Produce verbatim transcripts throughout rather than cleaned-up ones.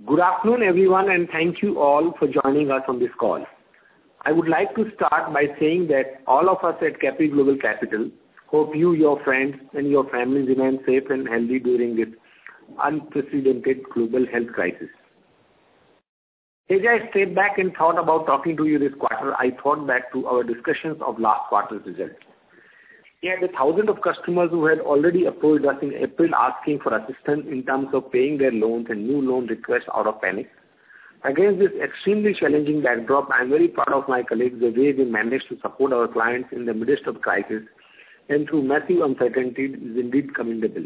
Good afternoon, everyone, and thank you all for joining us on this call. I would like to start by saying that all of us at Capri Global Capital hope you, your friends, and your families remain safe and healthy during this unprecedented global health crisis. As I stepped back and thought about talking to you this quarter, I thought back to our discussions of last quarter's results. We had a thousand of customers who had already approached us in April asking for assistance in terms of paying their loans and new loan requests out of panic. Against this extremely challenging backdrop, I am very proud of my colleagues the way they managed to support our clients in the midst of crisis and through massive uncertainty is indeed commendable.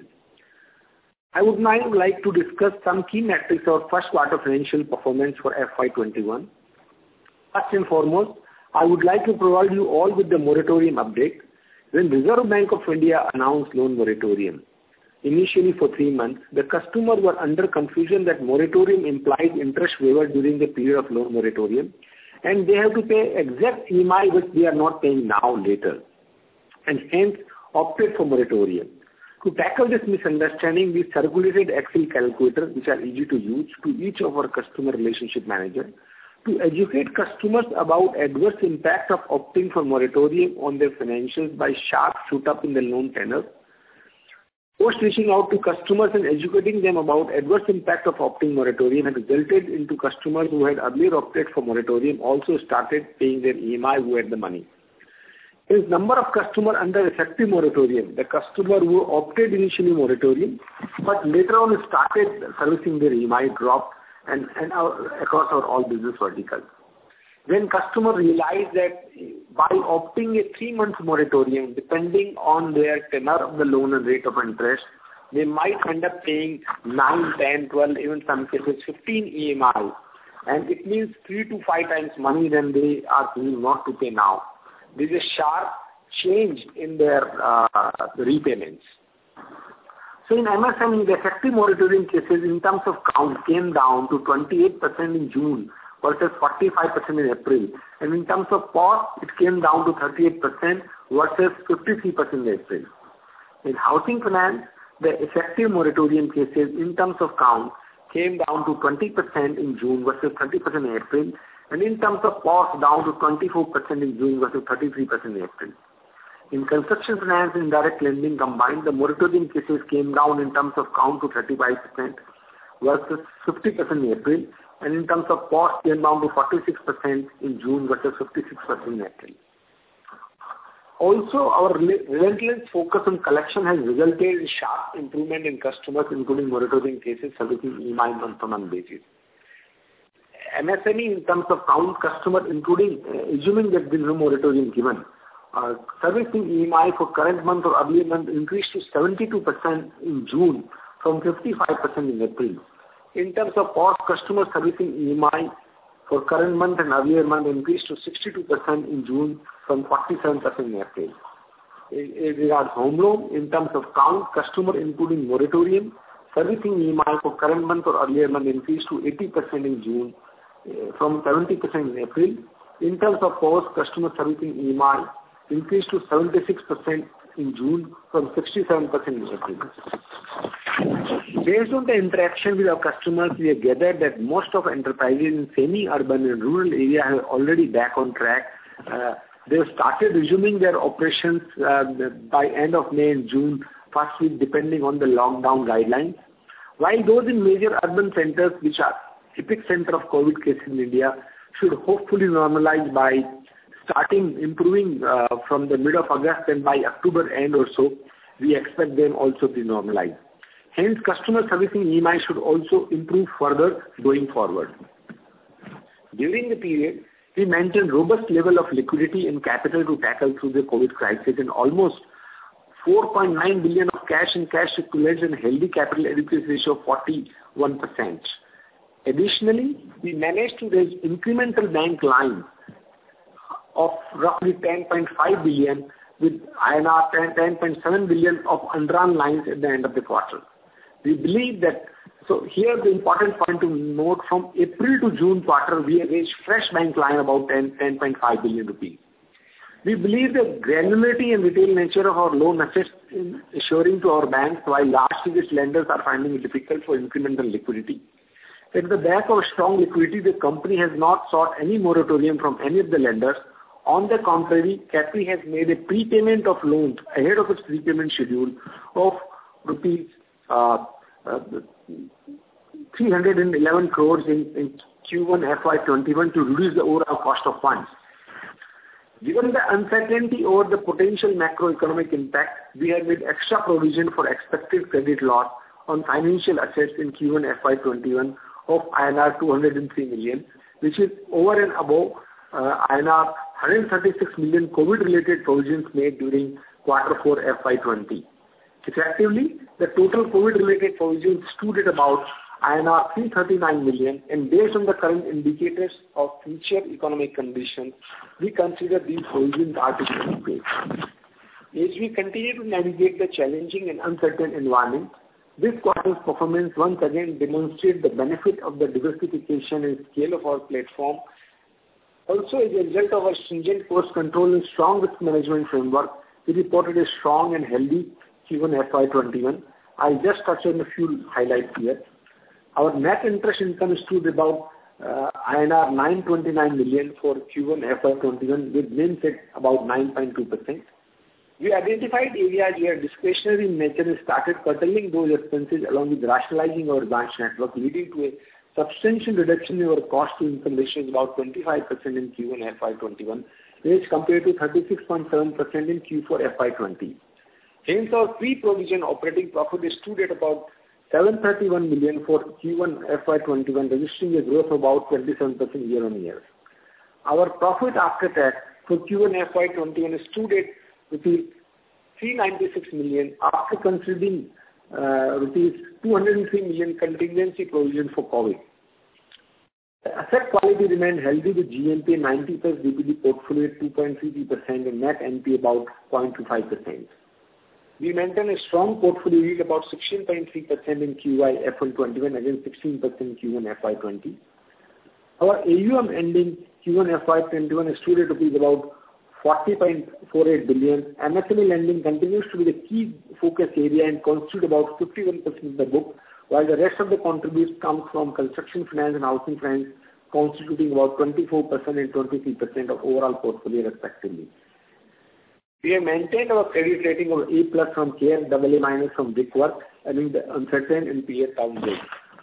I would now like to discuss some key metrics of first quarter financial performance for F Y twenty-one. First and foremost, I would like to provide you all with the moratorium update. When Reserve Bank of India announced loan moratorium, initially for three months, the customers were under confusion that moratorium implied interest waiver during the period of loan moratorium, and they have to pay exact E M I which they are not paying now later, and hence opted for moratorium. To tackle this misunderstanding, we circulated Excel calculators which are easy to use to each of our customer relationship managers to educate customers about adverse impact of opting for moratorium on their financials by sharp shoot up in the loan tenor. Post reaching out to customers and educating them about adverse impact of opting moratorium had resulted into customers who had earlier opted for moratorium also started paying their E M I who had the money. His number of customers under effective moratorium, the customer who opted initially moratorium, but later on started servicing their E M I dropped and, and our, across our all business verticals. When customers realize that by opting a three-month moratorium, depending on their tenor of the loan and rate of interest, they might end up paying nine, ten, twelve, even some cases fifteen E M I, and it means three to five times money than they are paying not to pay now. There is a sharp change in their uh, repayments. So in M S M E, the effective moratorium cases in terms of count came down to twenty-eight percent in June versus forty-five percent in April. And in terms of cost, it came down to thirty-eight percent versus fifty-three percent in April. In housing finance, the effective moratorium cases in terms of count came down to twenty percent in June versus thirty percent in April. And in terms of cost, down to twenty-four percent in June versus thirty-three percent in April. In construction finance and direct lending combined, the moratorium cases came down in terms of count to thirty-five percent versus fifty percent in April, and in terms of cost came down to forty-six percent in June versus fifty-six percent in April. Also, our relentless focus on collection has resulted in sharp improvement in customers, including moratorium cases servicing E M I month-on-month basis. M S M E in terms of count customers, including uh, assuming that there is no moratorium given, uh, servicing E M I for current month or earlier month increased to seventy-two percent in June from fifty-five percent in April. In terms of cost, customers servicing E M I for current month and earlier month increased to sixty-two percent in June from forty-seven percent in April. As regards home loan, in terms of count, customer including moratorium, servicing E M I for current month or earlier month increased to eighty percent in June uh, from seventy percent in April. In terms of cost, customer servicing E M I increased to seventy-six percent in June from sixty-seven percent in April. Based on the interaction with our customers, we have gathered that most of enterprises in semi-urban and rural areas are already back on track. Uh, they have started resuming their operations uh, by end of May and June, first week depending on the lockdown guidelines. While those in major urban centers, which are epic center of COVID cases in India, should hopefully normalize by starting improving uh, from the mid of August, and by October end or so, we expect them also to normalize. Hence, customer servicing E M I should also improve further going forward. During the period, we maintained robust level of liquidity and capital to tackle through the COVID crisis, and almost four point nine billion of cash and cash equivalents and healthy capital adequacy ratio of forty-one percent. Additionally, we managed to raise incremental bank line of roughly ten point five billion with I N R ten point seven billion of undrawn lines at the end of the quarter. We believe that, so here the important point to note, from April to June quarter, we have raised fresh bank line about ten point five billion rupees. We believe the granularity and retail nature of our loan assets in assuring to our banks, while large ticket lenders are finding it difficult for incremental liquidity. At the back of strong liquidity, the company has not sought any moratorium from any of the lenders. On the contrary, Capri has made a prepayment of loans ahead of its repayment schedule of rupees uh, uh, three hundred eleven crores in, in Q one F Y twenty-one to reduce the overall cost of funds. Given the uncertainty over the potential macroeconomic impact, we have made extra provision for expected credit loss on financial assets in Q one F Y twenty-one of I N R two hundred three million, which is over and above uh, I N R one hundred thirty-six million COVID-related provisions made during quarter four F Y twenty. Effectively, the total COVID-related provisions stood at about I N R three hundred thirty-nine million, and based on the current indicators of future economic conditions, we consider these provisions are to be paid. As we continue to navigate the challenging and uncertain environment, this quarter's performance once again demonstrates the benefit of the diversification and scale of our platform. Also, as a result of our stringent cost control and strong risk management framework, we reported a strong and healthy Q one F Y twenty-one. I'll just touch on a few highlights here. Our net interest income stood about uh, I N R nine hundred twenty-nine million for Q one F Y twenty-one, with N I Ms at about nine point two percent. We identified areas where discretionary in nature and started curtailing those expenses along with rationalizing our branch network, leading to a substantial reduction in our cost-to-income ratio, about twenty-five percent in Q one F Y twenty-one, which compared to thirty-six point seven percent in Q four F Y twenty. Hence, our pre-provision operating profit stood at about seven hundred thirty-one million for Q one F Y twenty-one, registering a growth of about twenty-seven percent year-on-year. Our profit after tax for Q one F Y twenty-one stood at rupees three hundred ninety-six million after considering uh, rupees two hundred three million contingency provision for COVID. The asset quality remained healthy with G N P A ninety plus D P D portfolio at two point three three percent and net N P A about zero point two five percent. We maintain a strong portfolio yield about sixteen point three percent in Q one F Y twenty-one against sixteen percent in Q one F Y twenty. Our A U M ending Q one F Y twenty-one stood at rupees about forty point four eight billion. M S M E lending continues to be the key focus area and constitute about fifty-one percent of the book, while the rest of the contributions comes from construction finance and housing finance, constituting about twenty-four percent and twenty-three percent of overall portfolio respectively. We have maintained our credit rating of A plus from CARE, A A minus from Brickwork, and in the uncertain N P A downgrade.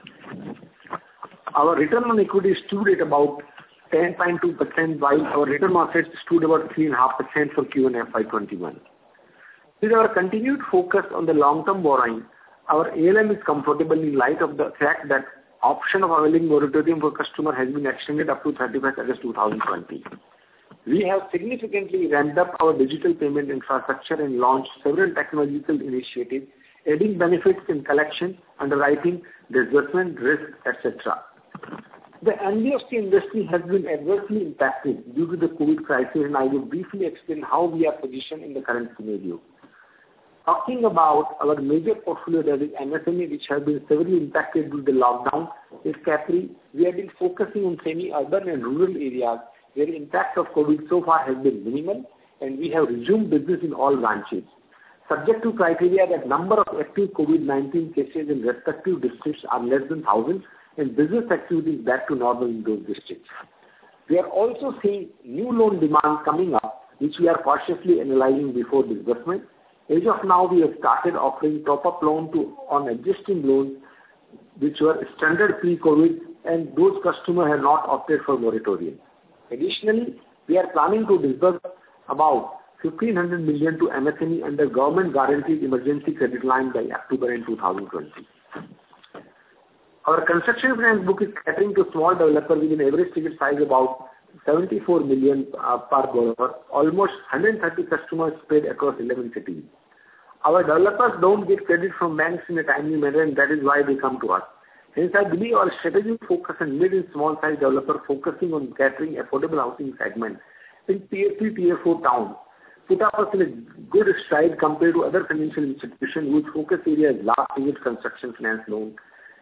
Our return on equity stood at about ten point two percent, while our return on assets stood about three point five percent for Q one F Y twenty-one. With our continued focus on the long-term borrowing, our A L M is comfortable in light of the fact that option of availing moratorium for customer has been extended up to thirty-first August two thousand twenty. We have significantly ramped up our digital payment infrastructure and launched several technological initiatives, adding benefits in collection, underwriting, disbursement, risk, et cetera. The N B F C industry has been adversely impacted due to the COVID crisis, and I will briefly explain how we are positioned in the current scenario. Talking about our major portfolio, that is M S M E, which has been severely impacted due to the lockdown, is Capri. We have been focusing on semi-urban and rural areas where the impact of COVID so far has been minimal, and we have resumed business in all branches. Subject to criteria that number of active COVID nineteen cases in respective districts are less than one thousand, and business activity is back to normal in those districts. We are also seeing new loan demand coming up, which we are cautiously analyzing before disbursement. As of now, we have started offering top-up loan to on existing loans which were standard pre-COVID, and those customers have not opted for moratorium. Additionally, we are planning to disburse about fifteen hundred million to M S M E under government guaranteed emergency credit line by October in two thousand twenty. Our construction finance book is catering to small developer with an average ticket size about seventy-four million uh, per borrower, almost one hundred thirty customers spread across eleven cities. Our developers don't get credit from banks in a timely manner, and that is why they come to us. Hence, I believe our strategic focus on mid and small size developer focusing on catering affordable housing segment in tier three, tier four towns put us in a good stride compared to other financial institutions whose focus area is large ticket construction finance loan.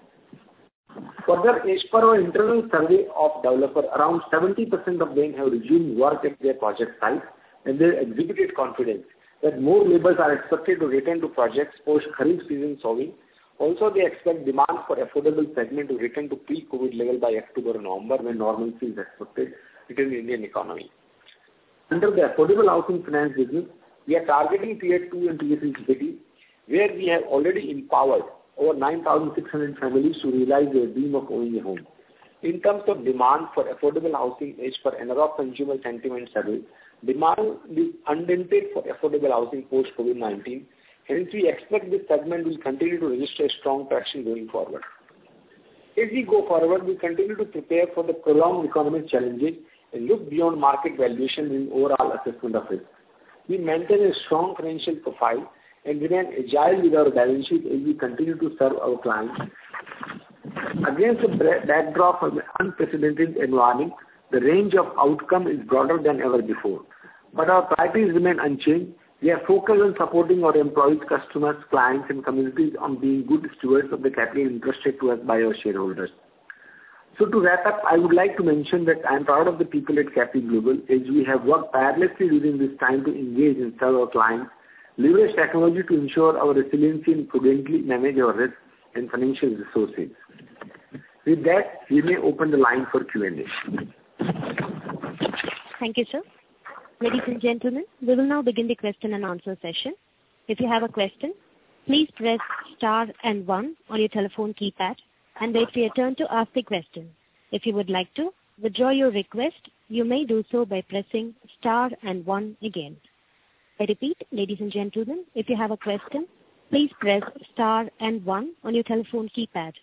Further, as per our internal survey of developers, around seventy percent of them have resumed work at their project site, and they exhibited confidence that more laborers are expected to return to projects post Kharif season sowing. Also, they expect demand for affordable segment to return to pre-COVID level by October or November when normalcy is expected within the Indian economy. Under the affordable housing finance business, we are targeting Tier two and Tier three cities, where we have already empowered over nine thousand six hundred families to realize their dream of owning a home. In terms of demand for affordable housing, as per N R O P Consumer Sentiment Survey, demand is undented for affordable housing post-COVID nineteen. Hence, we expect this segment will continue to register strong traction going forward. As we go forward, we continue to prepare for the prolonged economic challenges and look beyond market valuation in overall assessment of risk. We maintain a strong financial profile and remain agile with our balance sheet as we continue to serve our clients. Against the backdrop of an unprecedented environment, the range of outcome is broader than ever before. But our priorities remain unchanged. We are focused on supporting our employees, customers, clients, and communities on being good stewards of the capital entrusted to us by our shareholders. So to wrap up, I would like to mention that I am proud of the people at Capri Global as we have worked tirelessly during this time to engage and serve our clients, leverage technology to ensure our resiliency and prudently manage our risk and financial resources. With that, we may open the line for Q and A. Thank you, sir. Ladies and gentlemen, we will now begin the question and answer session. If you have a question, please press star and one on your telephone keypad and wait for your turn to ask the question. If you would like to withdraw your request, you may do so by pressing star and one again. I repeat, ladies and gentlemen, if you have a question, please press star and one on your telephone keypad.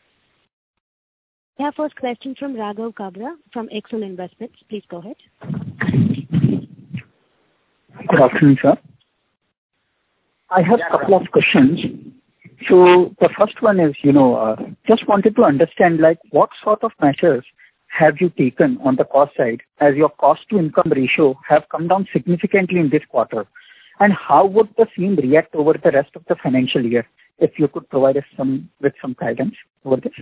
We have first question from Raghav Kabra from Excel Investments. Please go ahead. Good afternoon, sir. I have a couple of questions. So the first one is, you know, uh, just wanted to understand, like, what sort of measures have you taken on the cost side as your cost to income ratio have come down significantly in this quarter? And how would the same react over the rest of the financial year? If you could provide us some with some guidance over this.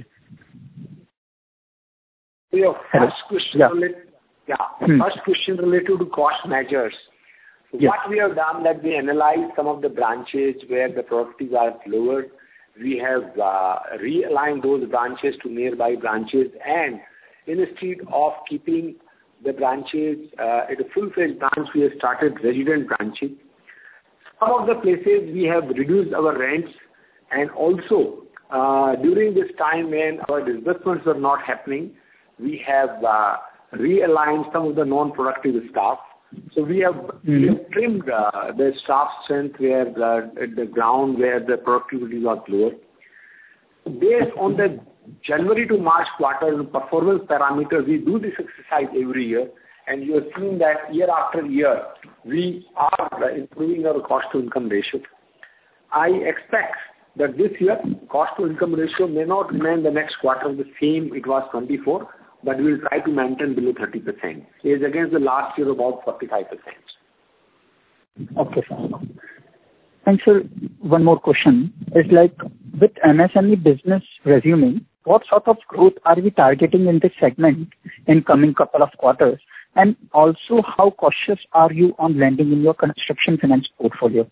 So your first question, yeah. related, yeah, Hmm. first question related to cost measures. Yes. What we have done that we analyzed some of the branches where the productivities are lower. We have uh, realigned those branches to nearby branches, and instead of keeping the branches uh, at a full-fledged branch, we have started resident branches. Some of the places we have reduced our rents, and also uh, during this time when our disbursements were not happening, we have uh, realigned some of the non-productive staff. So we have, mm-hmm. we have trimmed uh, the staff strength where the, at the ground where the productivity was lower. Based on the January to March quarter performance parameters, we do this exercise every year, and you have seen that year after year, we are improving our cost to income ratio. I expect that this year, cost to income ratio may not remain the next quarter the same it was twenty-four, but we will try to maintain below thirty percent, as against the last year about forty-five percent. Okay, sir. And sir, one more question is like, with M S M E business resuming, what sort of growth are we targeting in this segment in coming couple of quarters? And also, how cautious are you on lending in your construction finance portfolio?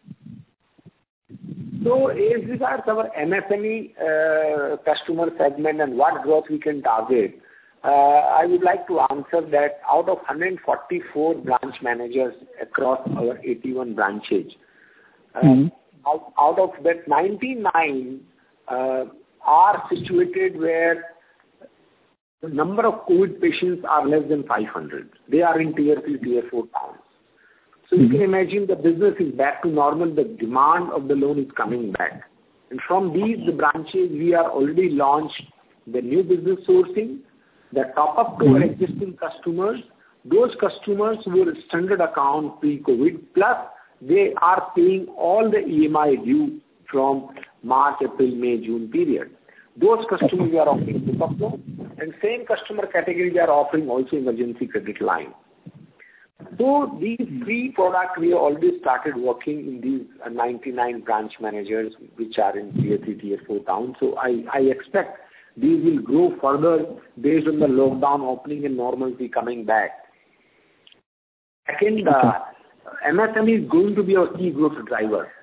So, as regards our M S M E uh, customer segment and what growth we can target, uh, I would like to answer that out of one hundred forty-four branch managers across our eighty-one branches, uh, mm-hmm. out, out of that ninety-nine uh, are situated where the number of COVID patients are less than five hundred. They are in tier three, tier four towns. So mm-hmm. you can imagine the business is back to normal. The demand of the loan is coming back. And from these the branches, we are already launched the new business sourcing, the top-up to mm-hmm. our existing customers. Those customers were standard account pre-COVID, plus they are paying all the E M I due from March, April, May, June period. Those customers we are offering pick-up loan, and same customer category we are offering also emergency credit line. So these three products we have already started working in these ninety-nine branch managers which are in tier three, tier four towns. So I, I expect these will grow further based on the lockdown opening and normalcy coming back. Second, uh, M S M E is going to be our key growth driver.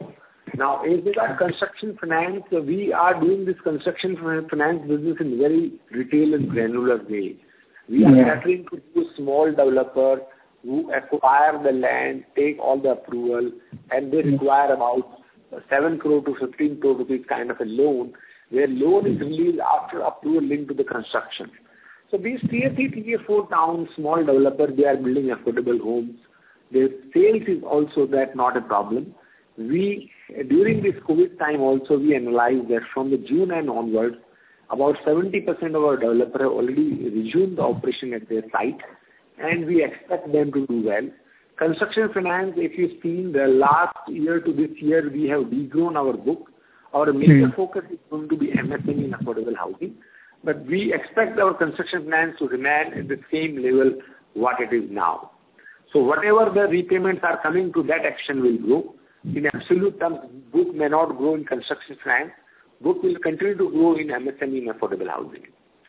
Now, as regards construction finance, we are doing this construction finance business in very retail and granular way. We are Yeah. catering to small developers who acquire the land, take all the approval, and they require about seven crore to fifteen crore rupees kind of a loan, where loan is released after approval linked to the construction. So these tier three, tier four towns, small developers, they are building affordable homes. Their sales is also that not a problem. We, during this COVID time also, we analyzed that from the June and onwards, about seventy percent of our developers have already resumed the operation at their site, and we expect them to do well. Construction finance, if you've seen the last year to this year, we have degrown our book. Our major hmm. focus is going to be M S M E and affordable housing, but we expect our construction finance to remain at the same level what it is now. So whatever the repayments are coming to, that action will grow. In absolute terms, book may not grow in construction finance. Book will continue to grow in M S M E and affordable housing.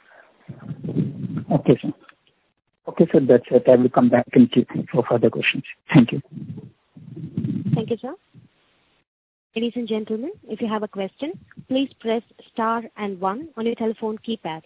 Okay, sir. Okay, sir, that's it. I will come back and keep for further questions. Thank you. Thank you, sir. Ladies and gentlemen, if you have a question, please press star and one on your telephone keypad.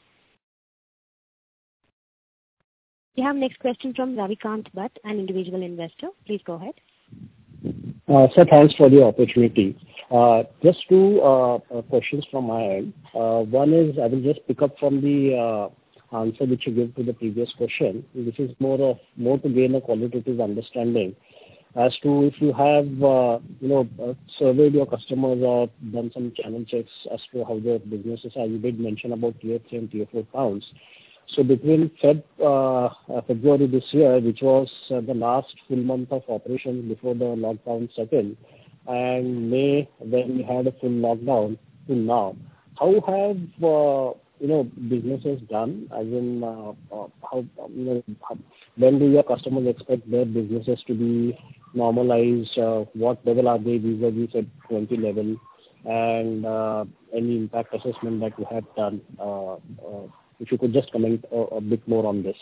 We have next question from Ravikant Bhatt, an individual investor. Please go ahead. Uh, sir, thanks for the opportunity. Uh, just two uh, questions from my end. Uh, one is, I will just pick up from the uh, answer which you gave to the previous question. This is more of more to gain a qualitative understanding as to if you have uh, you know uh, surveyed your customers or done some channel checks as to how their businesses are. You did mention about tier three and tier four towns. So between Feb, uh, February this year, which was uh, the last full month of operations before the lockdown set in, and May, when we had a full lockdown, till now, how have uh, you know businesses done? As in, uh, uh, how you know how, when do your customers expect their businesses to be normalized? Uh, what level are they vis-a-vis at twenty level, and uh, any impact assessment that you have done? Uh, uh, If you could just comment a, a bit more on this.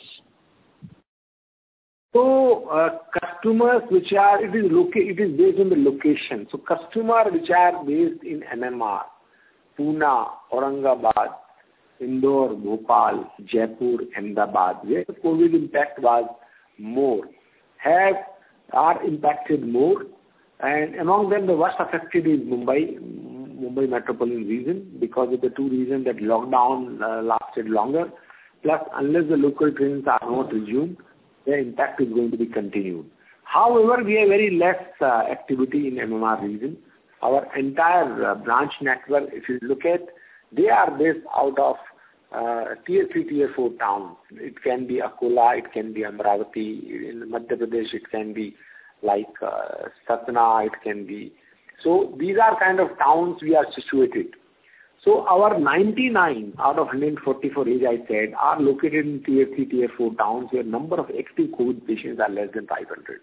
So, uh, customers which are, it is loca- it is based on the location. So, customers which are based in M M R, Pune, Aurangabad, Indore, Bhopal, Jaipur, Ahmedabad, where the COVID impact was more, have, are impacted more. And among them, the worst affected is Mumbai, Mumbai metropolitan region, because of the two reasons that lockdown uh, lasted longer, plus unless the local trains are not resumed, the impact is going to be continued. However, we have very less uh, activity in M M R region. Our entire uh, branch network, if you look at, they are based out of uh, tier three, tier four towns. It can be Akola, it can be Amravati, in Madhya Pradesh it can be like uh, Satna, it can be. So these are kind of towns we are situated. So our ninety-nine out of one hundred forty-four, as I said, are located in tier three, tier four towns where number of active COVID patients are less than five hundred.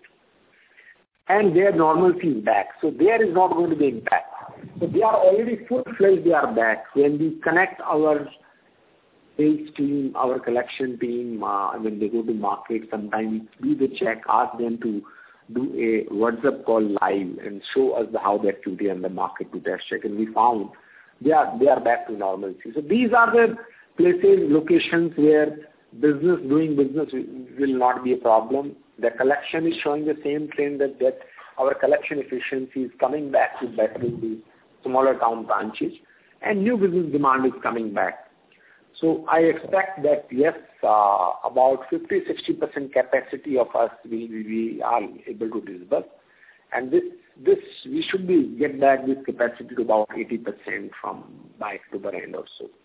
And their normalcy is back. So there is not going to be impact. So they are already full-fledged, they are back. When we connect our sales team, our collection team, uh, when they go to market, sometimes we do the check, ask them to do a WhatsApp call live and show us the, how the activity and the market to test check, and we found they are they are back to normalcy. So these are the places, locations where business doing business will not be a problem. The collection is showing the same trend that, that our collection efficiency is coming back to better in the smaller town branches, and new business demand is coming back. So I expect that, yes, uh, about fifty to sixty percent capacity of us, we, we are able to disburse. And this, this we should be get back this capacity to about eighty percent from by October end or so.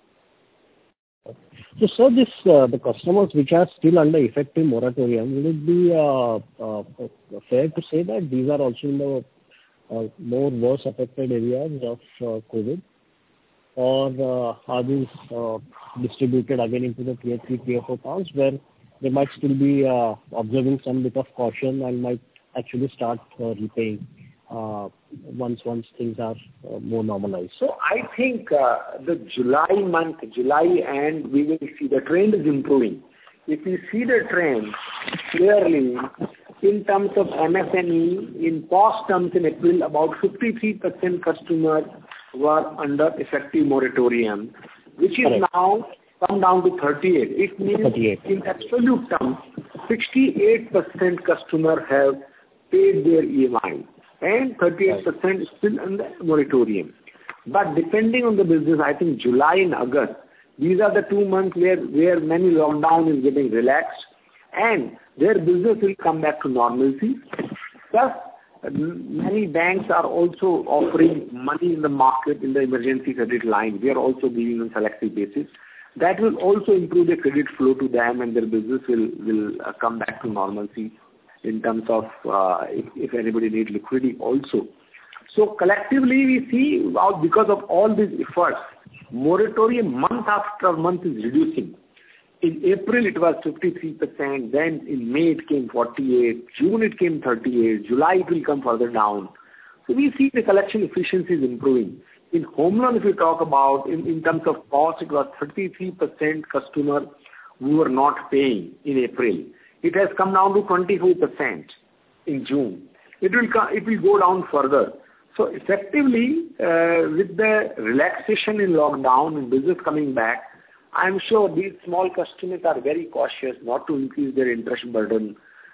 So, sir, this, uh, the customers which are still under effective moratorium, will it be uh, uh, fair to say that these are also in the uh, more worse affected areas of uh, COVID? Or uh, are these uh, distributed again into the tier three, tier four towns where they might still be uh, observing some bit of caution and might actually start uh, repaying uh, once once things are uh, more normalized? So I think uh, the July month, July and we will see the trend is improving. If we see the trend clearly, in terms of M S M E, in P O S terms in April, about fifty-three percent customers were under effective moratorium, which is Correct. now come down to thirty-eight. It means thirty-eight. In absolute terms, sixty-eight percent customers have paid their E M I and thirty-eight percent right. is still under moratorium. But depending on the business, I think July and August, these are the two months where, where many lockdown is getting relaxed and their business will come back to normalcy. Plus, many banks are also offering money in the market in the emergency credit line. We are also giving on selective basis. That will also improve the credit flow to them and their business will, will uh, come back to normalcy in terms of uh, if, if anybody needs liquidity also. So collectively we see uh, because of all these efforts, moratorium month after month is reducing. In April it was fifty-three percent, then in May it came forty-eight, June it came thirty-eight, July it will come further down. So we see the collection efficiency is improving. In home loan if you talk about, in, in terms of cost, it was thirty-three percent customer who were not paying in April. It has come down to twenty-four percent in June. It will, come, it will go down further. So effectively, uh, with the relaxation in lockdown and business coming back, I'm sure these small customers are very cautious not to increase their interest burden.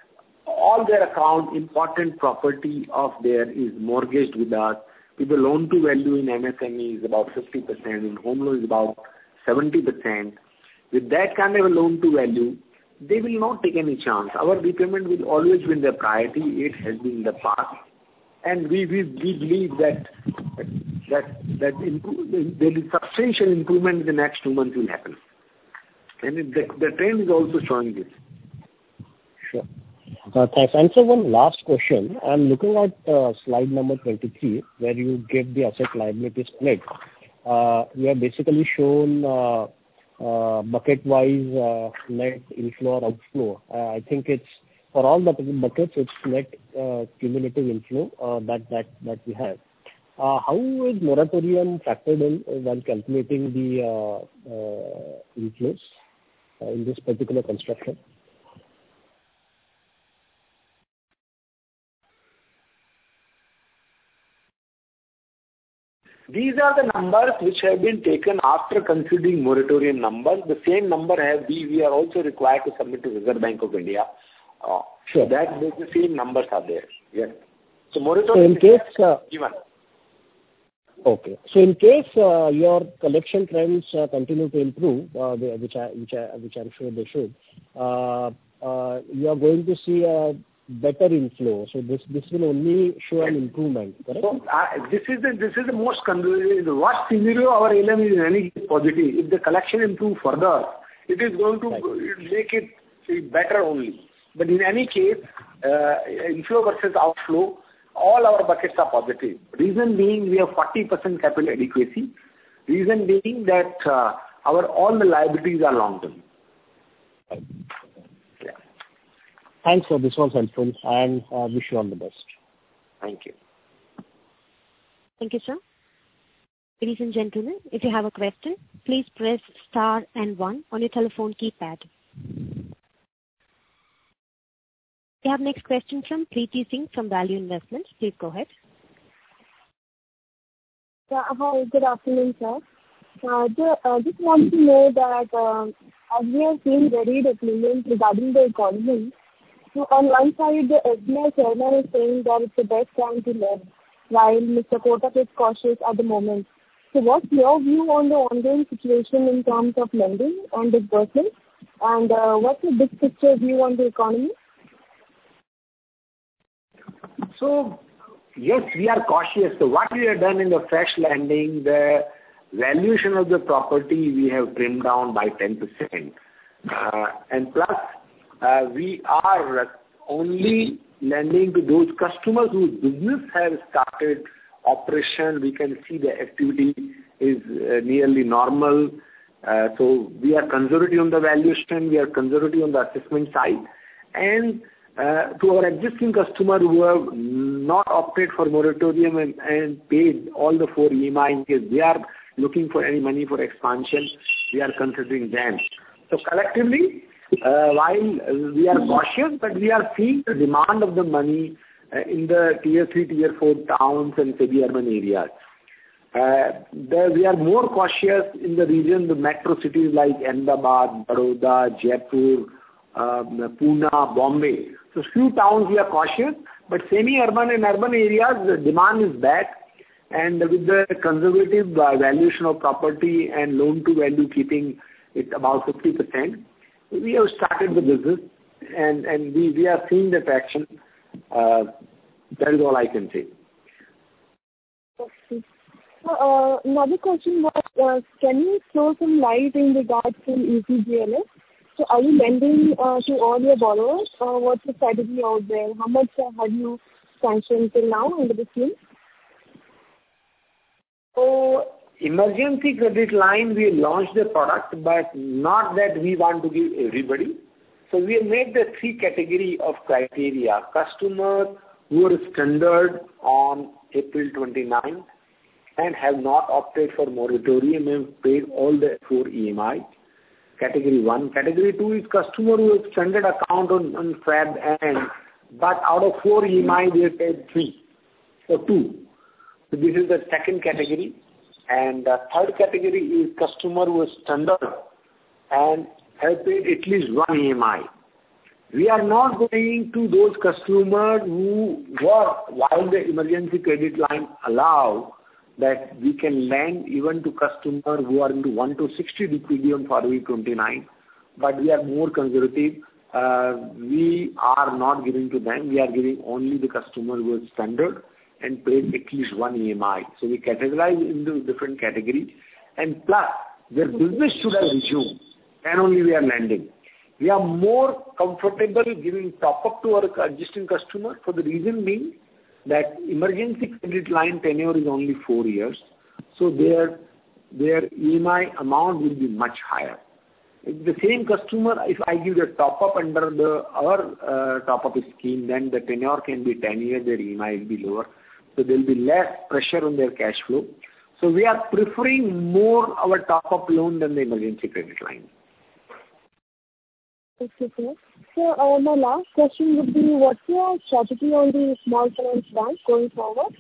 All their account, important property of theirs is mortgaged with us. With the loan to value in M S M E is about fifty percent, in home loan is about seventy percent. With that kind of a loan to value, they will not take any chance. Our repayment will always be their priority. It has been in the past. And we, we, we believe that that that improve, there is substantial improvement in the next two months will happen. And it, the, the trend is also showing this. Sure. Uh, thanks. And so one last question. I'm looking at uh, slide number twenty-three, where you give the asset liability split. Uh, you have basically shown uh, uh, bucket-wise uh, net inflow or outflow. Uh, I think it's for all the buckets, it's net uh, cumulative inflow uh, that that that we have. Uh, how is moratorium factored in when calculating the uh, uh, inflows uh, in this particular construction? These are the numbers which have been taken after considering moratorium numbers. The same number have we, we are also required to submit to Reserve Bank of India. Uh, sure. That the same numbers are there. Yes. So moratorium so in case, uh, given. Okay. So in case uh, your collection trends uh, continue to improve, uh, which I, which I, which I'm sure they should, uh, uh, you are going to see a better inflow. So this this will only show an improvement, correct? So uh, this is the this is the most convenient. The worst scenario our A L M is in any case positive. If the collection improve further, it is going to right. make it better only. But in any case, uh, inflow versus outflow, all our buckets are positive. Reason being, we have forty percent capital adequacy. Reason being that uh, our all the liabilities are long term. Yeah. Thanks, sir. This was helpful, and uh, wish you all the best. Thank you. Thank you, sir. Ladies and gentlemen, if you have a question, please press star and one on your telephone keypad. We have next question from Preeti Singh from Value Investments. Please go ahead. Yeah, hi, good afternoon, sir. Uh, just, uh, just want to know that um, as we have seen varied opinions regarding the economy, so on one side the S B I chairman is saying that it's the best time to lend, while Mister Kotak is cautious at the moment. So what's your view on the ongoing situation in terms of lending and disbursement? And uh, what's the big picture view on the economy? So, yes, we are cautious. So what we have done in the fresh lending, the valuation of the property we have trimmed down by ten percent. Uh, and plus, uh, we are only lending to those customers whose business has started operation. We can see the activity is uh, nearly normal. Uh, so we are conservative on the valuation, we are conservative on the assessment side. And Uh, to our existing customers who have not opted for moratorium and, and paid all the four E M Is, they are looking for any money for expansion, we are considering them. So collectively, Uh, while we are cautious, but we are seeing the demand of the money uh, in the tier three, tier four towns and semi-urban areas. Uh, the, we are more cautious in the region, the metro cities like Ahmedabad, Baroda, Jaipur, um, Pune, Bombay. So few towns we are cautious, but semi-urban and urban areas, the demand is back. And with the conservative uh, valuation of property and loan-to-value keeping it about fifty percent, we have started the business, and, and we, we are seeing the traction. Uh, that is all I can say. Okay. So, uh, another question was, uh, can you throw some light in regards to E C G L S? So are you lending uh, to all your borrowers? Uh, what's the strategy out there? How much uh, have you sanctioned till now under the scheme? So, emergency credit line, we launched the product, but not that we want to give everybody. So we have made the three category of criteria. Customers who are standard on April twenty-ninth and have not opted for moratorium and paid all the four E M I. Category one. Category two is customer who has standard account on, on Feb end, but out of four E M I they have paid three or two. So this is the second category. And the third category is customer who is standard and have paid at least one E M I. We are not going to those customers who were, while the emergency credit line allow that we can lend even to customers who are into one to sixty D P D on February twenty-ninth, but we are more conservative. Uh, we are not giving to them. We are giving only the customer who is standard and paid at least one E M I. So we categorize into different categories, and plus their business should have resumed, and only we are lending. We are more comfortable giving top up to our existing customer for the reason being that emergency credit line tenure is only four years, so their their E M I amount will be much higher. If the same customer, if I give the top up under the our uh, top up scheme, then the tenure can be ten years, their E M I will be lower. So there will be less pressure on their cash flow. So we are preferring more our top-up loan than the emergency credit line. Okay, sir. So uh, my last question would be, what's your strategy on the small finance bank going forward?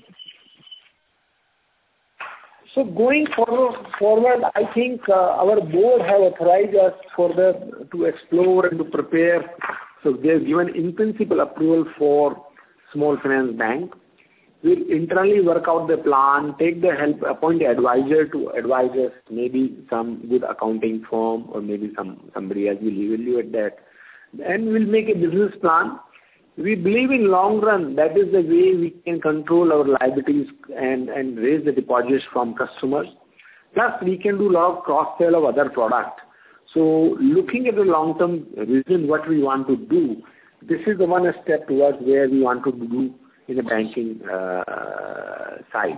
So going forward, forward I think uh, our board have authorized us for the to explore and to prepare. So they have given in principle approval for small finance bank. We'll internally work out the plan, take the help, appoint an advisor to advise us, maybe some good accounting firm or maybe some somebody else will evaluate that. And we'll make a business plan. We believe in long run, that is the way we can control our liabilities and, and raise the deposits from customers. Plus, we can do a lot of cross-sell of other products. So, looking at the long-term vision, what we want to do, this is the one step towards where we want to do in the banking uh, side.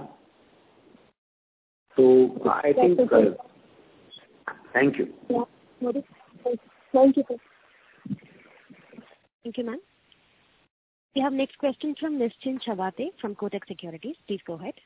So, I think, uh, thank you. Yeah. Thank you, sir. Thank you, ma'am. We have next question from Nischint Chawathe from Kotak Securities. Please go ahead.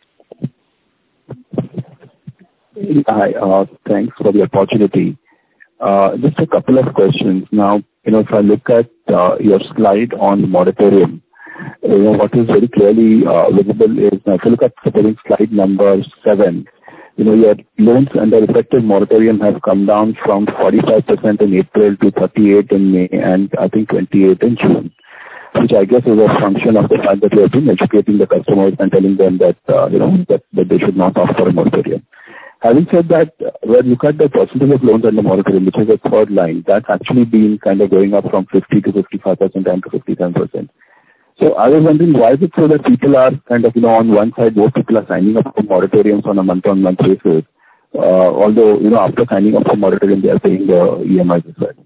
Hi, uh, thanks for the opportunity. Uh, just a couple of questions. Now, you know, if I look at uh, your slide on moratorium, you know, what is very clearly uh, visible is, now if you look at supporting slide number seven, you know, your loans under effective moratorium have come down from forty-five percent in April to thirty-eight in May and I think twenty-eight in June, which I guess is a function of the fact that you have been educating the customers and telling them that, uh, you know, that, that they should not opt for a moratorium. Having said that, when you look at the percentage of loans under moratorium, which is the third line, that's actually been kind of going up from fifty to fifty-five percent and to fifty-seven percent. So I was wondering, why is it so that people are kind of, you know, on one side, most people are signing up for moratoriums on a month-on-month basis, uh, although, you know, after signing up for moratorium, they are paying the E M Is as well.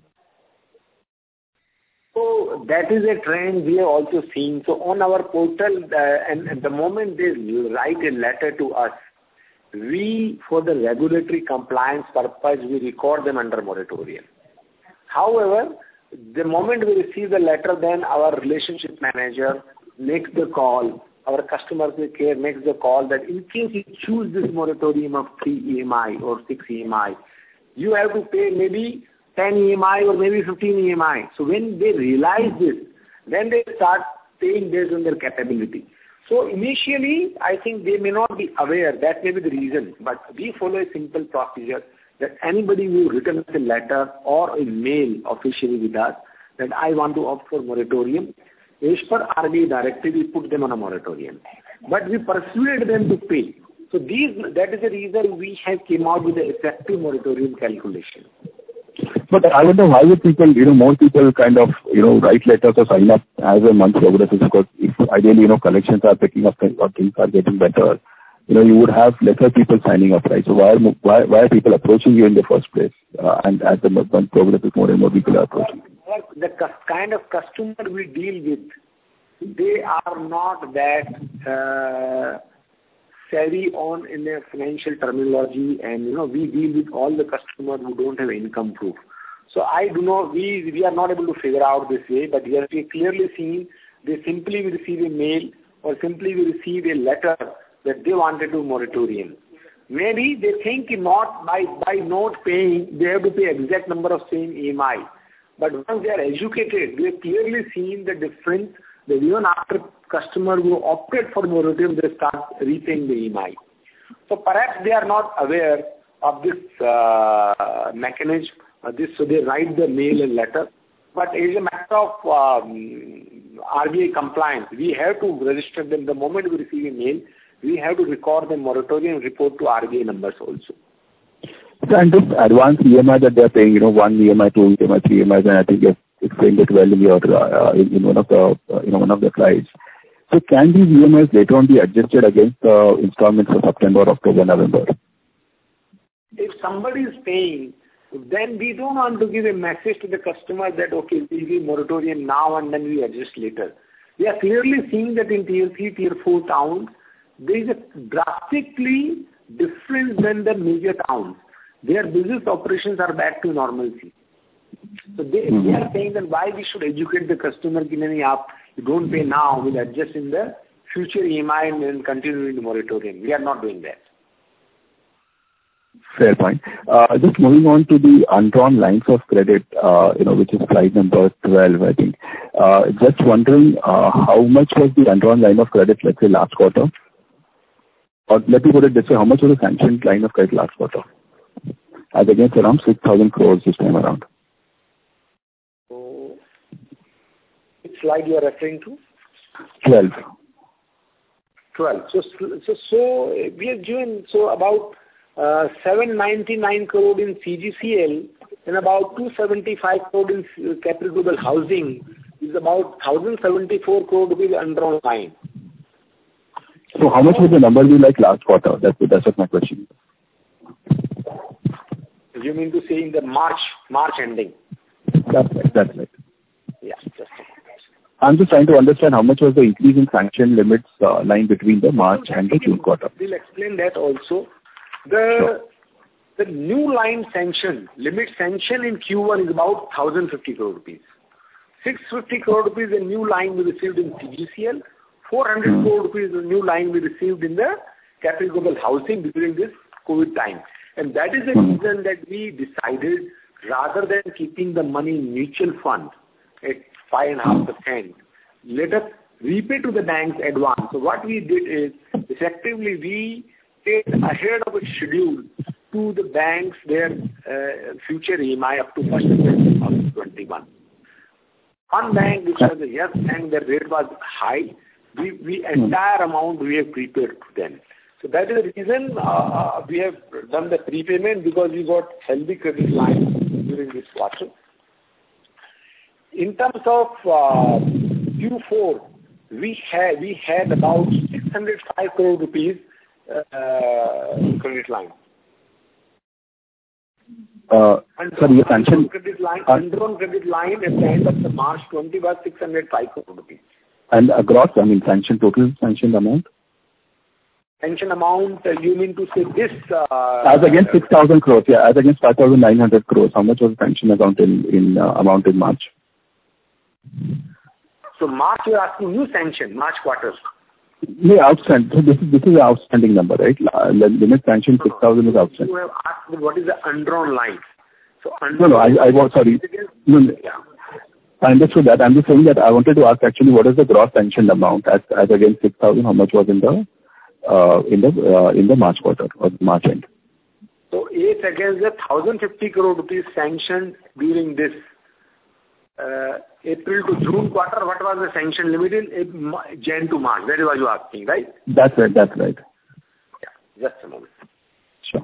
So that is a trend we have also seen. So on our portal, uh, and at the moment they write a letter to us, we, for the regulatory compliance purpose, we record them under moratorium. However, the moment we receive the letter, then our relationship manager makes the call, our customer care makes the call that in case you choose this moratorium of three E M I or six E M I, you have to pay maybe ten E M I or maybe fifteen E M I. So when they realize this, then they start paying based on their capability. So initially, I think they may not be aware. That may be the reason. But we follow a simple procedure that anybody who returns a letter or a mail officially with us that I want to opt for moratorium, as per R B I directive, we put them on a moratorium. But we persuade them to pay. So these, that is the reason we have came out with the effective moratorium calculation. But I wonder why would people, you know, more people kind of, you know, write letters or sign up as a month progresses, because if ideally, you know, collections are picking up or things are getting better, you know, you would have lesser people signing up, right? So why are, why, why are people approaching you in the first place? Uh, and as the month progresses, more and more people are approaching. The kind of customer we deal with, they are not that uh, savvy on in their financial terminology, and you know we deal with all the customers who don't have income proof. So I do not, we we are not able to figure out this way, but we have clearly seen they simply will receive a mail or simply will receive a letter that they wanted to moratorium. Maybe they think not by by not paying they have to pay exact number of same E M I. But once they are educated, they have clearly seen the difference that even after customer who opted for moratorium, they start repaying the E M I. So perhaps they are not aware of this uh, mechanism, uh, this, so they write the mail and letter. But as a matter of um, R B I compliance, we have to register them the moment we receive a mail. We have to record the moratorium and report to R B I numbers also. And this advanced E M I that they are paying, you know, one E M I, two E M I, three E M Is, and I think you've explained it well in your uh, in, in one of the uh, you know one of the slides. So can these E M Is later on be adjusted against the uh, installments for September, October, November? If somebody is paying, then we don't want to give a message to the customer that okay, we give moratorium now and then we adjust later. We are clearly seeing that in tier three, tier four towns, there is a drastically difference than the major towns. Their business operations are back to normalcy. So they, mm-hmm. they are saying that why we should educate the customer, you don't pay now, we'll adjust in the future E M I and then continue in the moratorium. We are not doing that. Fair point. Uh, just moving on to the undrawn lines of credit, uh, you know, which is slide number twelve, I think. Uh, just wondering uh, how much was the undrawn line of credit, let's say, last quarter? Or let me put it this way, how much was the sanctioned line of credit last quarter? As against around six thousand crores this time around. So, which slide you are referring to? twelve. twelve. So, so, so we have given, so about uh, seven ninety-nine crore in C G C L and about two seventy-five crore in Capri Global Housing is about one thousand seventy-four crore rupees undrawn line. So how much was the number be like last quarter? That's, that's what my question. You mean to say in the March, March ending? That's right, that's right. Yeah, just I'm just trying to understand how much was the increase in sanction limits uh, line between the March and the June quarter. We'll explain that also. The sure. the new line sanction, limit sanction in Q one is about one thousand fifty crore rupees. six hundred fifty crore rupees a new line we received in C G C L. four hundred hmm. crore rupees a new line we received in the Capri Global Housing during this COVID time. And that is the hmm. reason that we decided rather than keeping the money in mutual fund at five point five percent, let us repay to the banks advance. So what we did is, effectively we paid ahead of its schedule to the banks their uh, future E M I up to first of April twenty twenty-one. One bank which was a yes bank, the rate was high, we, we entire amount we have prepaid to them. So that is the reason uh, we have done the prepayment, because we got healthy credit line during this quarter. In terms of uh, Q four, we had we had about six hundred five crore rupees uh, credit line. Uh, sorry, you mentioned credit line, uh, undrawn credit line at the end of the March twenty was six hundred five crore rupees. And uh, gross, I mean, sanction total sanctioned amount. Sanction amount, uh, you mean to say this? Uh, as against six thousand crores, yeah, as against five thousand nine hundred crores. How much was the sanction amount in, in uh, amount in March? So March, you are asking new sanction, March quarter. Yeah, outstanding. So this is this is an outstanding number, right? Uh, limit sanction six thousand is outstanding. You have asked what is the undrawn line. So No, no, I, I was sorry. No, no. Yeah. I understood that. I'm just saying that I wanted to ask actually what is the gross sanctioned amount as, as against six thousand, how much was in the, uh, in the, uh, in the March quarter or March end? So it's against the one thousand fifty crore rupees sanctioned during this uh, April to June quarter. What was the sanction limit in uh, Jan to March? That is what you are asking, right? That's right, that's right. Yeah, just a moment. Sure.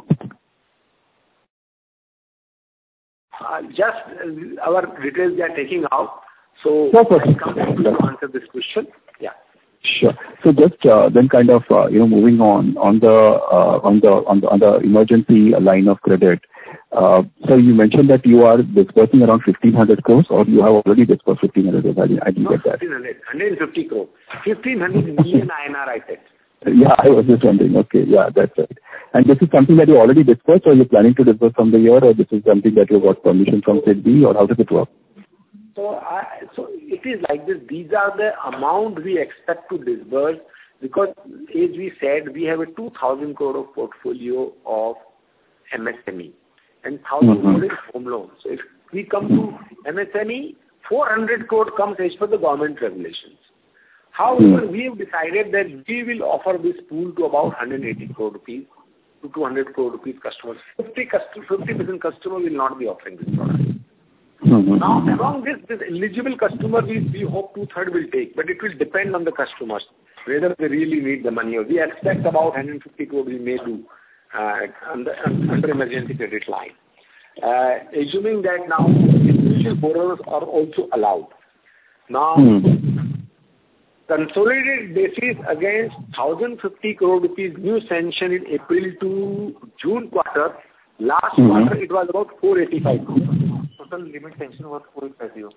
Uh, just uh, our details they are taking out. So Sure, sir. I come back to answer this question. Yeah. Sure. So just uh, then kind of, uh, you know, moving on on the uh, on the on the on the emergency line of credit. Uh, so you mentioned that you are disbursing around fifteen hundred crores, or you have already disbursed fifteen hundred crores. I didn't, I didn't No, get that. fifteen hundred, one hundred fifty crore. fifteen hundred million I N R I said. Yeah, I was just wondering. Okay, yeah, that's right. And this is something that you already disbursed, or you're planning to disburse from the year, or this is something that you got permission from SIDBI, or how does it work? So, I, so it is like this. These are the amount we expect to disburse because, as we said, we have a two thousand crore of portfolio of M S M E and one thousand Mm-hmm. crore is home loan. So if we come to M S M E, four hundred crore comes as per the government regulations. However, we have decided that we will offer this pool to about one hundred eighty crore rupees to two hundred crore rupees customers. fifty percent customer will not be offering this product. Mm-hmm. Now, among this, this eligible customer, we, we hope two-thirds will take, but it will depend on the customers, whether they really need the money or we expect about one hundred fifty crore we may do uh, under, under emergency credit line. Uh, assuming that now individual borrowers are also allowed. Now, Mm-hmm. consolidated basis against one thousand fifty crore rupees new sanction in April to June quarter, last Mm-hmm. quarter it was about four eighty-five crore. Total limit sanction was four eighty-five.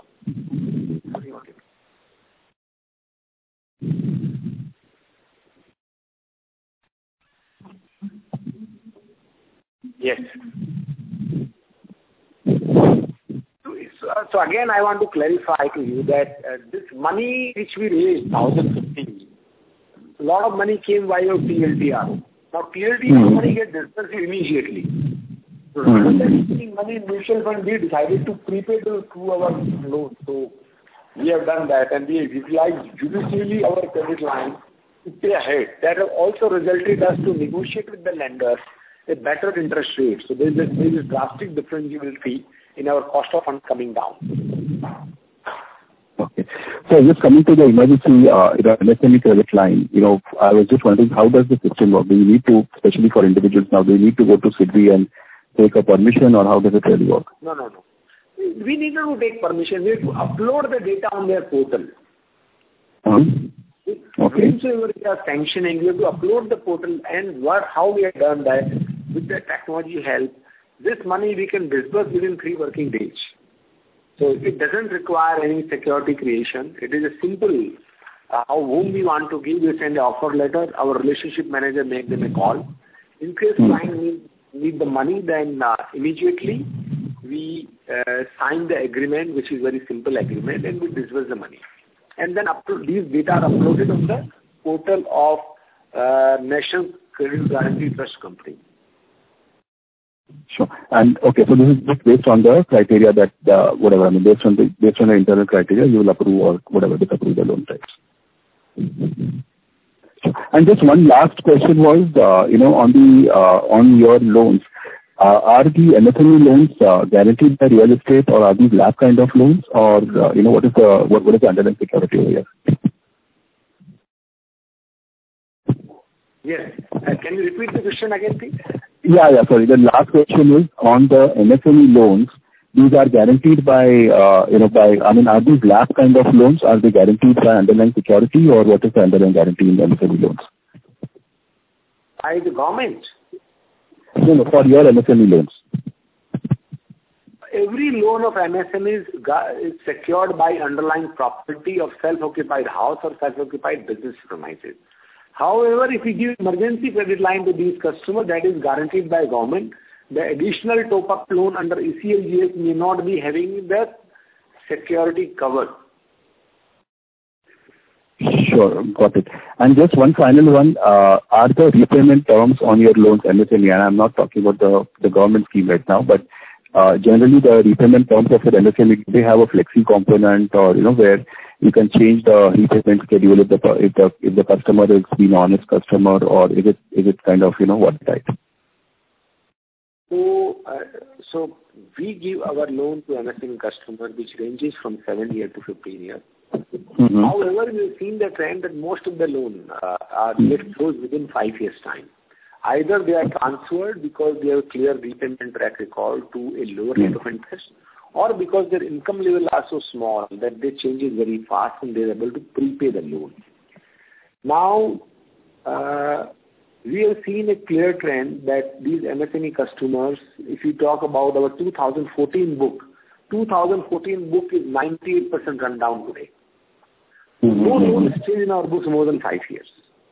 Yes. So, so again, I want to clarify to you that uh, this money which we raised, one thousand fifty, a lot of money came via T L T R O. Now, T L T R O Hmm. money gets disbursed immediately. So Hmm. rather than putting money in mutual fund, we decided to prepay to, to our loan. So we have done that, and we have utilized judiciously our credit line to pay ahead. That has also resulted us to negotiate with the lenders a better interest rate. So there is a, there is a drastic difference you will see in our cost of funds coming down. Okay. So just coming to the emergency, uh, the M S M E credit line, you know, I was just wondering, how does the system work? Do you need to, especially for individuals now, do you need to go to SIDBI and take a permission, or how does it really work? No, no, no. We need to take permission. We have to upload the data on their portal. Uh-huh. Okay. Whenever we are sanctioning, we have to upload the portal, and what, how we have done that with the technology help, this money we can disburse within three working days. So it doesn't require any security creation. It is a simple, uh, how whom we want to give, we send an offer letter, our relationship manager make them a call. In case Hmm. client need, need the money, then uh, immediately we uh, sign the agreement, which is very simple agreement, and we disburse the money. And then upload, these data are uploaded on the portal of uh, National Credit Guarantee Trust Company. Sure. And okay, so this is just based on the criteria that, uh, whatever, I mean, based on the, based on the internal criteria, you will approve or whatever, disapprove the loan types. Sure. And just one last question was, uh, you know, on the, uh, on your loans, uh, are the M S M E loans uh, guaranteed by real estate, or are these lab kind of loans, or, uh, you know, what is the, what, what is the underlying security over here? Yes. Uh, can you repeat the question again, please? Yeah, yeah, sorry. The last question is on the M S M E loans. These are guaranteed by, uh, you know, by, I mean, are these lab kind of loans? Are they guaranteed by underlying security, or what is the underlying guarantee in the M S M E loans? By the government. No, no, for your M S M E loans. Every loan of M S M E is, is secured by underlying property of self-occupied house or self-occupied business premises. However, if we give emergency credit line to these customers, that is guaranteed by government. The additional top-up loan under E C L G S may not be having the security covered. Sure, got it. And just one final one, uh, are the repayment terms on your loans M S M E, and I'm not talking about the, the government scheme right now, but uh, generally the repayment terms of an M S M E, they have a flexi component or, you know, where you can change the repayment schedule if the if the if the customer is being honest customer, or is it is it kind of, you know, what type? So, uh, so we give our loan to M S M E customer, which ranges from seven years to fifteen years. Mm-hmm. However, we've seen the trend that most of the loan uh, are mm-hmm. closed within five years' time. Either they are transferred because they have clear repayment track record to a lower rate mm-hmm. of interest, or because their income level are so small that they change it very fast and they are able to prepay the loan. Now, uh, we have seen a clear trend that these M S M E customers, if you talk about our two thousand fourteen book, two thousand fourteen book is ninety-eight percent run down today. Mm-hmm. No loan is still in our books more than five years.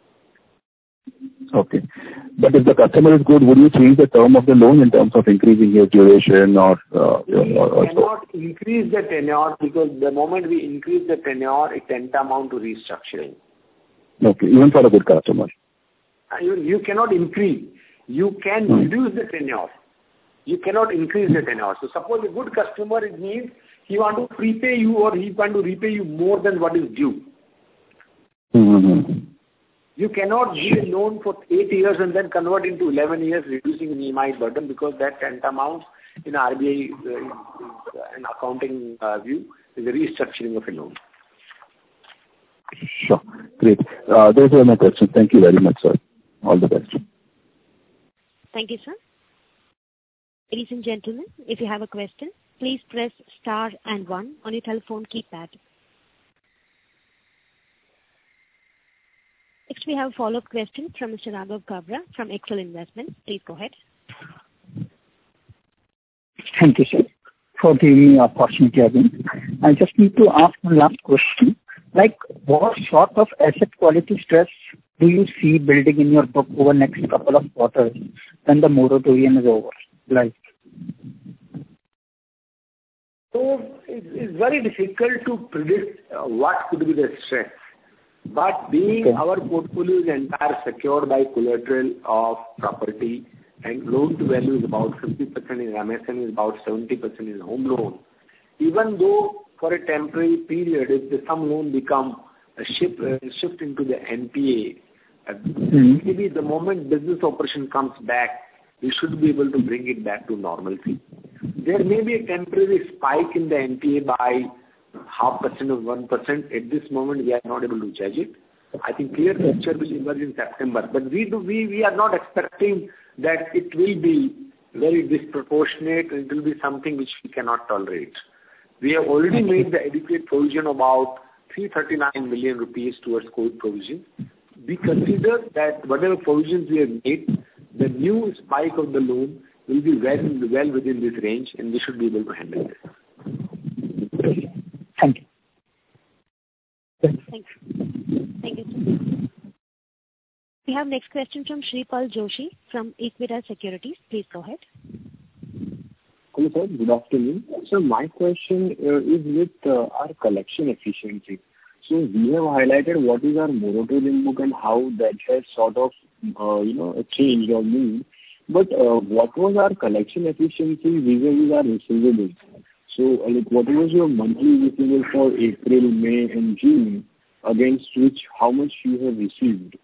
Okay. But if the customer is good, would you change the term of the loan in terms of increasing your duration or... Uh, we or, or cannot so? increase the tenure, because the moment we increase the tenure, it tantamount to restructuring. Okay, even for a good customer. You, you cannot increase. You can hmm. reduce the tenure. You cannot increase the tenure. So suppose a good customer, it means he want to prepay you or he want to repay you more than what is due. Mm-hmm. You cannot give a loan for eight years and then convert into eleven years, reducing an E M I burden, because that tantamount in R B I, uh, an accounting uh, view, is a restructuring of a loan. Sure. Great. Uh, those were my questions. Thank you very much, sir. All the best. Thank you, sir. Ladies and gentlemen, if you have a question, please press star and one on your telephone keypad. Next, we have a follow-up question from Mister Raghav Kabra from Excel Investment. Please go ahead. Thank you, sir, for giving me the opportunity again. I just need to ask one last question. Like, what sort of asset quality stress do you see building in your book over the next couple of quarters when the moratorium is over? Like, so it's very difficult to predict uh, what could be the stress. But being okay. our portfolio is entirely secured by collateral of property, and loan to value is about fifty percent in M S M E, is about seventy percent in home loan. Even though for a temporary period, if the, some loan become a shift, uh, shift into the N P A, uh, mm-hmm. maybe the moment business operation comes back, we should be able to bring it back to normalcy. There may be a temporary spike in the N P A by half percent or one percent. At this moment, we are not able to judge it. I think clear picture will emerge in September. But we do, we, we are not expecting that it will be very disproportionate. It will be something which we cannot tolerate. We have already made the adequate provision about three hundred thirty-nine million rupees towards COVID provision. We consider that whatever provisions we have made, the new spike of the loan will be well, well within this range, and we should be able to handle this. Thank you. Thank you. Thank you, sir. We have next question from Shripal Joshi from Equirus Securities. Please go ahead. Hello, sir. Good afternoon. So my question uh, is with uh, our collection efficiency. So we have highlighted what is our moratorium book and how that has sort of, uh, you know, changed or moved. But uh, what was our collection efficiency vis-a-vis our receivables? So, like, what was your monthly receivable for April, May, and June, against which how much you have received?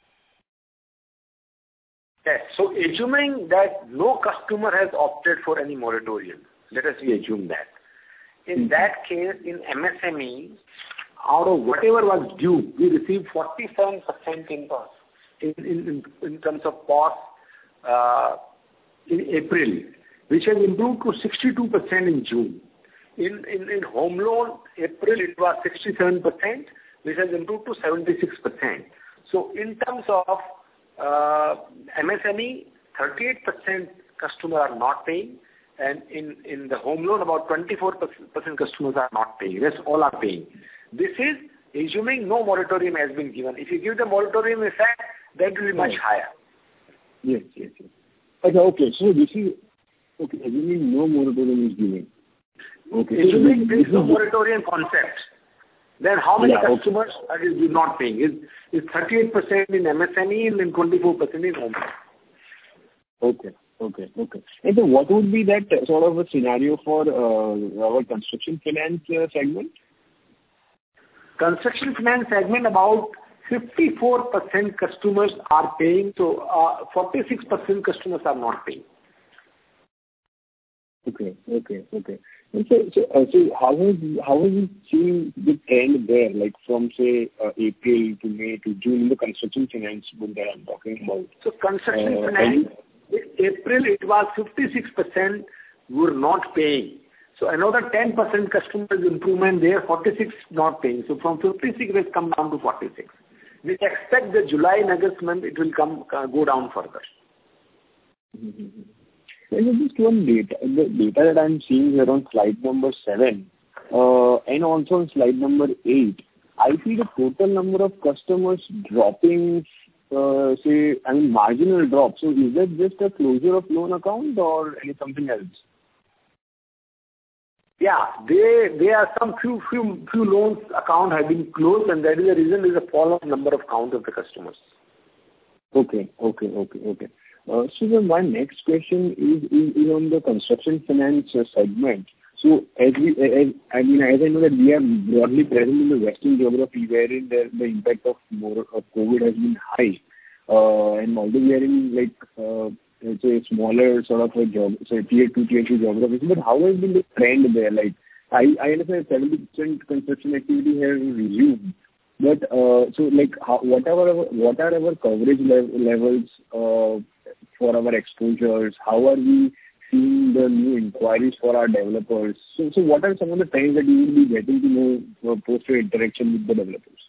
Yes. So, assuming that no customer has opted for any moratorium, let us assume that. In mm-hmm. that case, in M S M E, out of whatever was due, we received forty-seven percent in in, in, in terms of cost uh, in April, which has improved to sixty-two percent in June. In, in, in home loan, April it was sixty-seven percent, which has improved to seventy-six percent. So in terms of uh, M S M E, thirty-eight percent customers are not paying, and in, in the home loan, about twenty-four percent customers are not paying. Rest all are paying. This is assuming no moratorium has been given. If you give the moratorium effect, that will be much yes. higher. Yes, yes, yes. Okay, okay. So this is, okay, assuming no moratorium is given. Okay. Assuming there is no moratorium concept, then how many yeah, customers okay. are you not paying? Is is thirty-eight percent in M S M E and then twenty-four percent in home loan. Okay. Okay. Okay. And so what would be that sort of a scenario for uh, our construction finance uh, segment? Construction finance segment, about fifty-four percent customers are paying, so uh, forty-six percent customers are not paying. Okay. Okay. Okay. And so, so, uh, so how has how has you seen the trend there, like from say uh, April to May to June in the construction finance book that I'm talking about? So construction Uh, finance, in April it was fifty-six percent were not paying. So another ten percent customers improvement there, forty-six not paying. So from fifty-six it has come down to forty-six. We expect the July and August month it will come uh, go down further. Mm-hmm. There's just one data, the data that I'm seeing here on slide number seven, uh, and also on slide number eight. I see the total number of customers dropping, uh, say, I mean, marginal drop. So is that just a closure of loan account or any something else? Yeah, they there are some few few few loans account have been closed, and that is the reason there is a fall of number of count of the customers. Okay, okay, okay, okay. Uh, so then my next question is, is, is on the construction finance uh, segment. So as we, as, I mean, as I know that we are broadly present in the Western geography wherein the, the impact of more of COVID has been high, uh, and although we are in like uh, let's say smaller sort of a job, say tier two, tier three geographies, but how has been the trend there? Like I, I understand seventy percent construction activity has resumed. But uh, so, like, how, what are our what are our coverage lev- levels uh, for our exposures? How are we seeing the new inquiries for our developers? So, so what are some of the trends that you will be getting to know uh, post your interaction with the developers?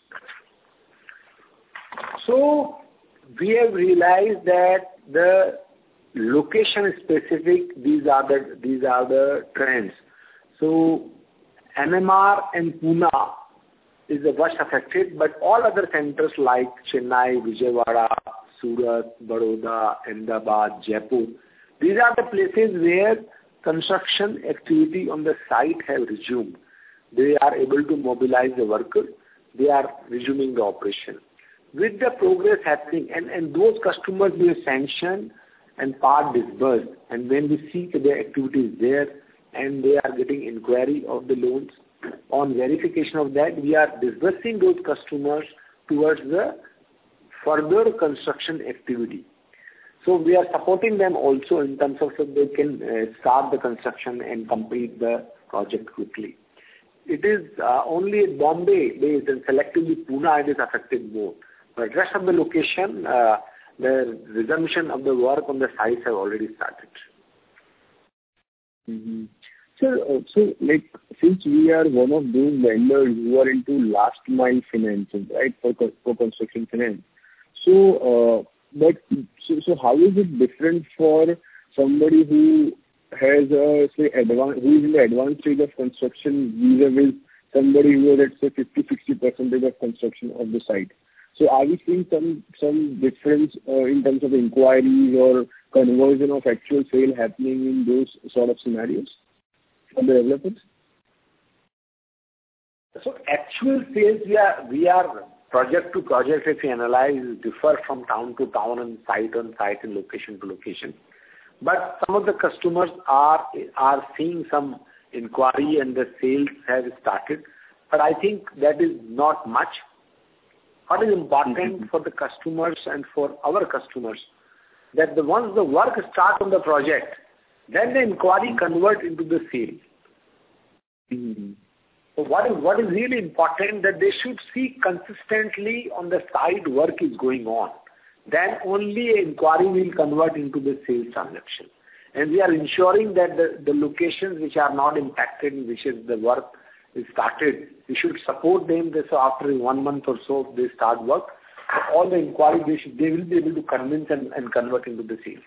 So we have realized that the location specific, these are the these are the trends. So M M R and Pune is the worst affected, but all other centers like Chennai, Vijayawada, Surat, Baroda, Ahmedabad, Jaipur, these are the places where construction activity on the site have resumed. They are able to mobilize the workers. They are resuming the operation. With the progress happening, and, and those customers will sanction and part disbursed, and when we see the activity is there and they are getting inquiry of the loans, on verification of that, we are disbursing those customers towards the further construction activity. So we are supporting them also in terms of so they can uh, start the construction and complete the project quickly. It is uh, only Bombay based and selectively Pune it is affected more. But rest of the location, uh, the resumption of the work on the sites have already started. Mm-hmm. So, uh, so like, since we are one of those vendors who are into last mile financing, right, for, for construction finance, so, uh, but, so, so how is it different for somebody who has a, say, advanced, who is in the advanced stage of construction vis-a-vis somebody who has, let's say, fifty to sixty percent of construction of the site? So are we seeing some, some difference uh, in terms of inquiries or conversion of actual sale happening in those sort of scenarios for the developers? So actual sales, we are, we are project to project, if we analyze, differ from town to town and site on site and location to location. But some of the customers are, are seeing some inquiry and the sales have started. But I think that is not much. What is important mm-hmm. for the customers and for our customers, that the once the work starts on the project, then the inquiry convert into the sale. Mm-hmm. So what is what is really important, that they should see consistently on the side work is going on. Then only an inquiry will convert into the sales transaction. And we are ensuring that the, the locations which are not impacted, in which is the work is started, we should support them. So after one month or so, they start work. So all the inquiries, they, should, they will be able to convince and, and convert into the sales.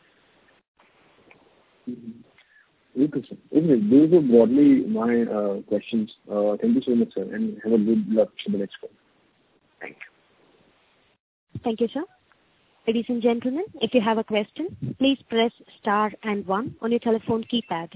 Mm-hmm. Okay, sir. Okay, those are broadly my uh, questions. Uh, thank you so much, sir, and have a good luck for the next one. Thank you. Thank you, sir. Ladies and gentlemen, if you have a question, please press star and one on your telephone keypad.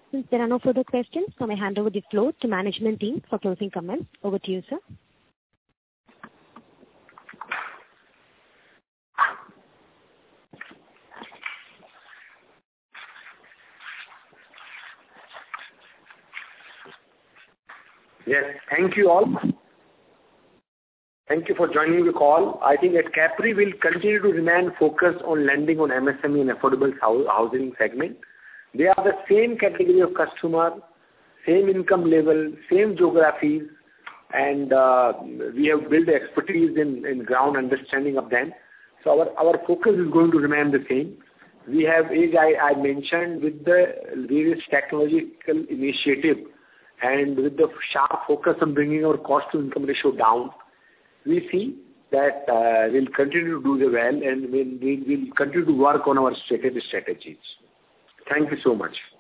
Since there are no further questions, so I hand over the floor to management team for closing comments. Over to you, sir. Yes, thank you all. Thank you for joining the call. I think at Capri will continue to remain focused on lending on M S M E and affordable housing segment. They are the same category of customer, same income level, same geographies, and uh, we have built expertise in, in ground understanding of them. So our, our focus is going to remain the same. We have, as I, I mentioned, with the various technological initiative and with the sharp focus on bringing our cost to income ratio down, we see that uh, we'll continue to do the well and we'll, we'll, we'll continue to work on our strategy strategies. Thank you so much.